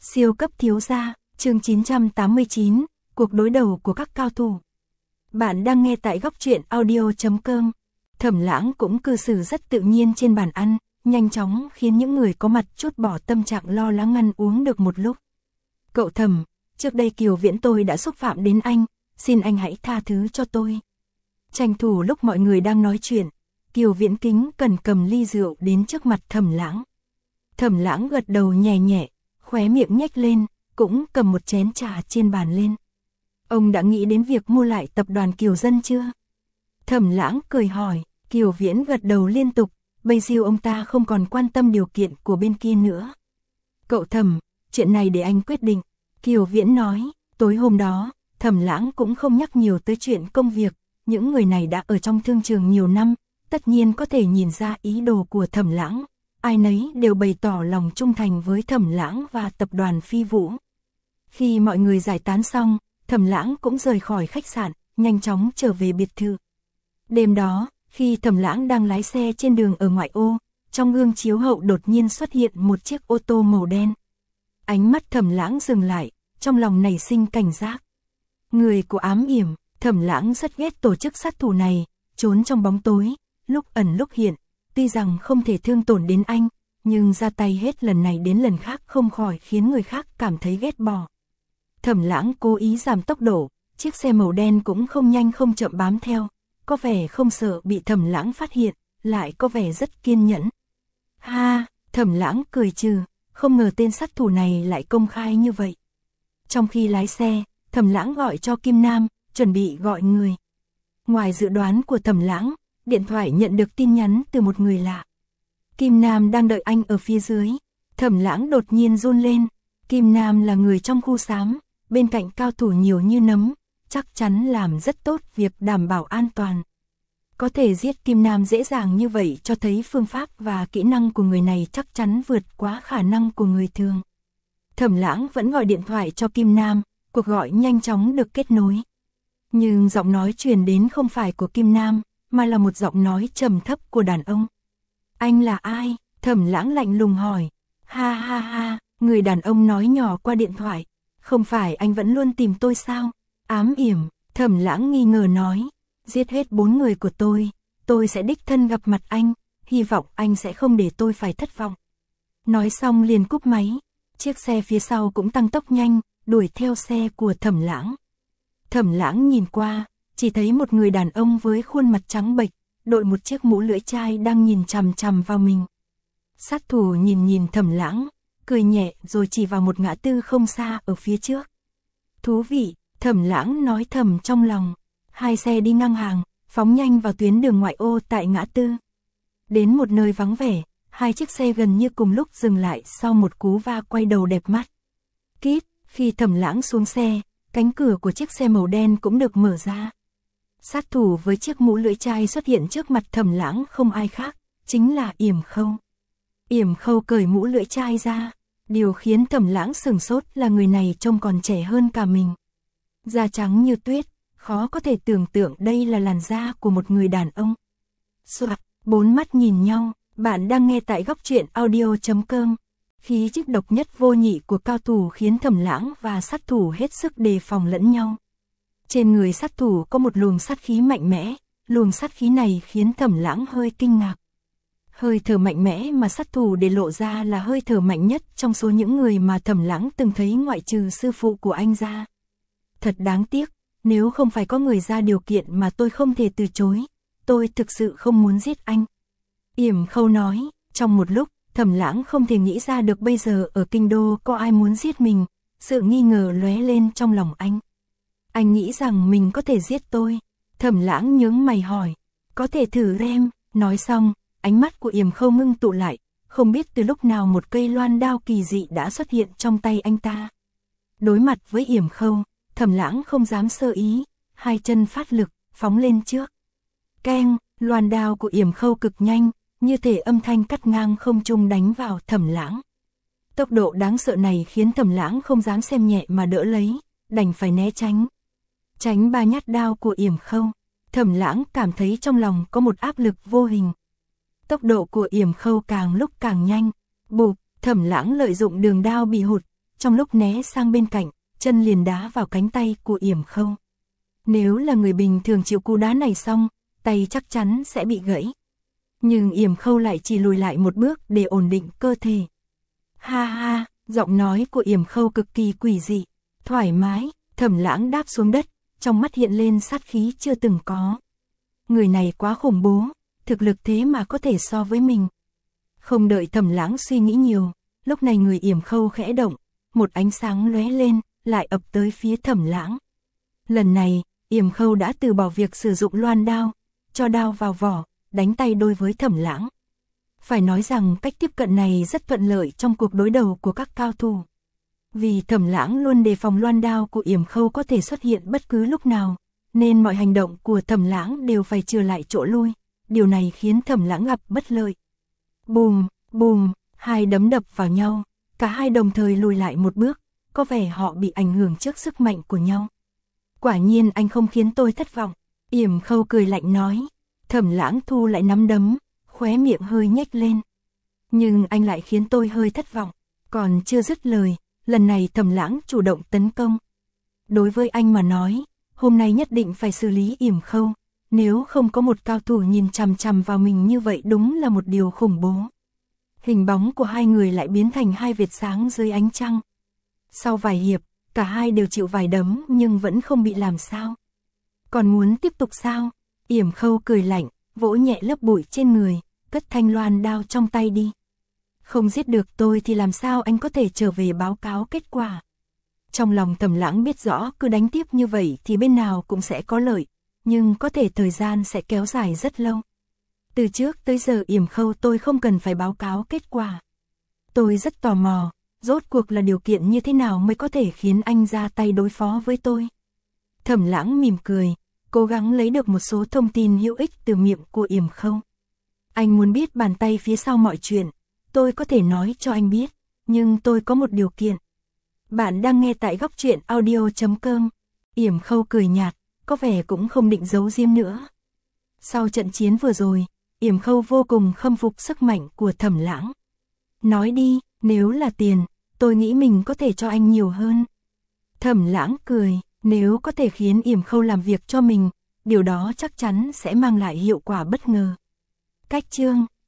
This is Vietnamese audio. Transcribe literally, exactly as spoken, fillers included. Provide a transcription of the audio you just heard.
Siêu cấp thiếu gia, chương chín trăm tám mươi chín, cuộc đối đầu của các cao thủ. Bạn đang nghe tại góc truyện audio chấm com. Thẩm Lãng cũng cư xử rất tự nhiên trên bàn ăn, nhanh chóng khiến những người có mặt chút bỏ tâm trạng lo lắng ăn uống được một lúc. Cậu Thẩm, trước đây Kiều Viễn tôi đã xúc phạm đến anh, xin anh hãy tha thứ cho tôi. Tranh thủ lúc mọi người đang nói chuyện, Kiều Viễn kính cần cầm ly rượu đến trước mặt Thẩm Lãng. Thẩm Lãng gật đầu nhẹ nhẹ, khóe miệng nhếch lên, cũng cầm một chén trà trên bàn lên. Ông đã nghĩ đến việc mua lại tập đoàn Kiều Dân chưa? Thẩm Lãng cười hỏi. Kiều Viễn gật đầu liên tục, bây giờ ông ta không còn quan tâm điều kiện của bên kia nữa. Cậu Thẩm, chuyện này để anh quyết định. Kiều Viễn nói. Tối hôm đó, Thẩm Lãng cũng không nhắc nhiều tới chuyện công việc, những người này đã ở trong thương trường nhiều năm, tất nhiên có thể nhìn ra ý đồ của Thẩm Lãng. Ai nấy đều bày tỏ lòng trung thành với Thẩm Lãng và tập đoàn Phi Vũ. Khi mọi người giải tán xong, Thẩm Lãng cũng rời khỏi khách sạn, nhanh chóng trở về biệt thự. Đêm đó, khi Thẩm Lãng đang lái xe trên đường ở ngoại ô, trong gương chiếu hậu đột nhiên xuất hiện một chiếc ô tô màu đen. Ánh mắt Thẩm Lãng dừng lại, trong lòng nảy sinh cảnh giác. Người của ám yểm, Thẩm Lãng rất ghét tổ chức sát thủ này, trốn trong bóng tối, lúc ẩn lúc hiện. Tuy rằng không thể thương tổn đến anh, nhưng ra tay hết lần này đến lần khác không khỏi khiến người khác cảm thấy ghét bỏ. Thẩm Lãng cố ý giảm tốc độ, chiếc xe màu đen cũng không nhanh không chậm bám theo, có vẻ không sợ bị Thẩm Lãng phát hiện, lại có vẻ rất kiên nhẫn. Ha, Thẩm Lãng cười trừ, không ngờ tên sát thủ này lại công khai như vậy. Trong khi lái xe, Thẩm Lãng gọi cho Kim Nam, chuẩn bị gọi người. Ngoài dự đoán của Thẩm Lãng, điện thoại nhận được tin nhắn từ một người lạ. Kim Nam đang đợi anh ở phía dưới. Thẩm Lãng đột nhiên run lên. Kim Nam là người trong khu xám, bên cạnh cao thủ nhiều như nấm, chắc chắn làm rất tốt việc đảm bảo an toàn. Có thể giết Kim Nam dễ dàng như vậy cho thấy phương pháp và kỹ năng của người này chắc chắn vượt quá khả năng của người thường. Thẩm Lãng vẫn gọi điện thoại cho Kim Nam, cuộc gọi nhanh chóng được kết nối. Nhưng giọng nói truyền đến không phải của Kim Nam, mà là một giọng nói trầm thấp của đàn ông. Anh là ai? Thẩm Lãng lạnh lùng hỏi. Ha ha ha, người đàn ông nói nhỏ qua điện thoại. Không phải anh vẫn luôn tìm tôi sao? Ám yểm, Thẩm Lãng nghi ngờ nói. Giết hết bốn người của tôi, tôi sẽ đích thân gặp mặt anh, hy vọng anh sẽ không để tôi phải thất vọng. Nói xong liền cúp máy, chiếc xe phía sau cũng tăng tốc nhanh, đuổi theo xe của Thẩm Lãng. Thẩm Lãng nhìn qua, chỉ thấy một người đàn ông với khuôn mặt trắng bệch, đội một chiếc mũ lưỡi chai đang nhìn chằm chằm vào mình. Sát thủ nhìn nhìn Thẩm Lãng, cười nhẹ rồi chỉ vào một ngã tư không xa ở phía trước. Thú vị, Thẩm Lãng nói thầm trong lòng. Hai xe đi ngang hàng, phóng nhanh vào tuyến đường ngoại ô tại ngã tư. Đến một nơi vắng vẻ, hai chiếc xe gần như cùng lúc dừng lại sau một cú va quay đầu đẹp mắt. Kít, khi Thẩm Lãng xuống xe, cánh cửa của chiếc xe màu đen cũng được mở ra. Sát thủ với chiếc mũ lưỡi chai xuất hiện trước mặt Thẩm Lãng không ai khác, chính là Yểm Khâu. Yểm Khâu cởi mũ lưỡi chai ra, điều khiến Thẩm Lãng sửng sốt là người này trông còn trẻ hơn cả mình. Da trắng như tuyết, khó có thể tưởng tượng đây là làn da của một người đàn ông. Soạt, bốn mắt nhìn nhau, bạn đang nghe tại góc truyện audio chấm com. Khí chất độc nhất vô nhị của cao thủ khiến Thẩm Lãng và sát thủ hết sức đề phòng lẫn nhau. Trên người sát thủ có một luồng sát khí mạnh mẽ, luồng sát khí này khiến Thẩm Lãng hơi kinh ngạc. Hơi thở mạnh mẽ mà sát thủ để lộ ra là hơi thở mạnh nhất trong số những người mà Thẩm Lãng từng thấy ngoại trừ sư phụ của anh ra. Thật đáng tiếc, nếu không phải có người ra điều kiện mà tôi không thể từ chối, tôi thực sự không muốn giết anh. Yểm Khâu nói, trong một lúc, Thẩm Lãng không thể nghĩ ra được bây giờ ở kinh đô có ai muốn giết mình, sự nghi ngờ lóe lên trong lòng anh. Anh nghĩ rằng mình có thể giết tôi. Thẩm Lãng nhướng mày hỏi, có thể thử xem. Nói xong, ánh mắt của Yểm Khâu ngưng tụ lại, không biết từ lúc nào một cây loan đao kỳ dị đã xuất hiện trong tay anh ta. Đối mặt với Yểm Khâu, Thẩm Lãng không dám sơ ý, hai chân phát lực, phóng lên trước. Keng, loan đao của Yểm Khâu cực nhanh, như thể âm thanh cắt ngang không trung đánh vào Thẩm Lãng. Tốc độ đáng sợ này khiến Thẩm Lãng không dám xem nhẹ mà đỡ lấy, đành phải né tránh. Tránh ba nhát đao của Yểm Khâu, Thẩm Lãng cảm thấy trong lòng có một áp lực vô hình. Tốc độ của Yểm Khâu càng lúc càng nhanh, bụp, Thẩm Lãng lợi dụng đường đao bị hụt, trong lúc né sang bên cạnh, chân liền đá vào cánh tay của Yểm Khâu. Nếu là người bình thường chịu cú đá này xong, tay chắc chắn sẽ bị gãy. Nhưng Yểm Khâu lại chỉ lùi lại một bước để ổn định cơ thể. Ha ha, giọng nói của Yểm Khâu cực kỳ quỷ dị, thoải mái. Thẩm Lãng đáp xuống đất, trong mắt hiện lên sát khí chưa từng có. Người này quá khủng bố, thực lực thế mà có thể so với mình. Không đợi Thẩm Lãng suy nghĩ nhiều, lúc này người Yểm Khâu khẽ động, một ánh sáng lóe lên, lại ập tới phía Thẩm Lãng. Lần này, Yểm Khâu đã từ bỏ việc sử dụng loan đao, cho đao vào vỏ, đánh tay đôi với Thẩm Lãng. Phải nói rằng cách tiếp cận này rất thuận lợi trong cuộc đối đầu của các cao thủ. Vì Thẩm Lãng luôn đề phòng loan đao của Yểm Khâu có thể xuất hiện bất cứ lúc nào, nên mọi hành động của Thẩm Lãng đều phải chừa lại chỗ lui. Điều này khiến Thẩm Lãng gặp bất lợi. Bùm, bùm, hai đấm đập vào nhau, cả hai đồng thời lùi lại một bước, có vẻ họ bị ảnh hưởng trước sức mạnh của nhau. Quả nhiên anh không khiến tôi thất vọng, Yểm Khâu cười lạnh nói. Thẩm Lãng thu lại nắm đấm, khóe miệng hơi nhếch lên. Nhưng anh lại khiến tôi hơi thất vọng. Còn chưa dứt lời, lần này Thẩm Lãng chủ động tấn công. Đối với anh mà nói, hôm nay nhất định phải xử lý Yểm Khâu. Nếu không có một cao thủ nhìn chằm chằm vào mình như vậy đúng là một điều khủng bố. Hình bóng của hai người lại biến thành hai vệt sáng dưới ánh trăng. Sau vài hiệp, cả hai đều chịu vài đấm nhưng vẫn không bị làm sao. Còn muốn tiếp tục sao? Yểm Khâu cười lạnh, vỗ nhẹ lớp bụi trên người, cất thanh loan đao trong tay đi. Không giết được tôi thì làm sao anh có thể trở về báo cáo kết quả. Trong lòng Thẩm Lãng biết rõ cứ đánh tiếp như vậy thì bên nào cũng sẽ có lợi, nhưng có thể thời gian sẽ kéo dài rất lâu. Từ trước tới giờ Yểm Khâu tôi không cần phải báo cáo kết quả. Tôi rất tò mò, rốt cuộc là điều kiện như thế nào mới có thể khiến anh ra tay đối phó với tôi. Thẩm Lãng mỉm cười, cố gắng lấy được một số thông tin hữu ích từ miệng của Yểm Khâu. Anh muốn biết bàn tay phía sau mọi chuyện, tôi có thể nói cho anh biết, nhưng tôi có một điều kiện. Bạn đang nghe tại góc truyện audio chấm com. Yểm Khâu cười nhạt, có vẻ cũng không định giấu giếm nữa. Sau trận chiến vừa rồi, Yểm Khâu vô cùng khâm phục sức mạnh của Thẩm Lãng. Nói đi, nếu là tiền, tôi nghĩ mình có thể cho anh nhiều hơn. Thẩm Lãng cười, nếu có thể khiến Yểm Khâu làm việc cho mình, điều đó chắc chắn sẽ mang lại hiệu quả bất ngờ. Cách chương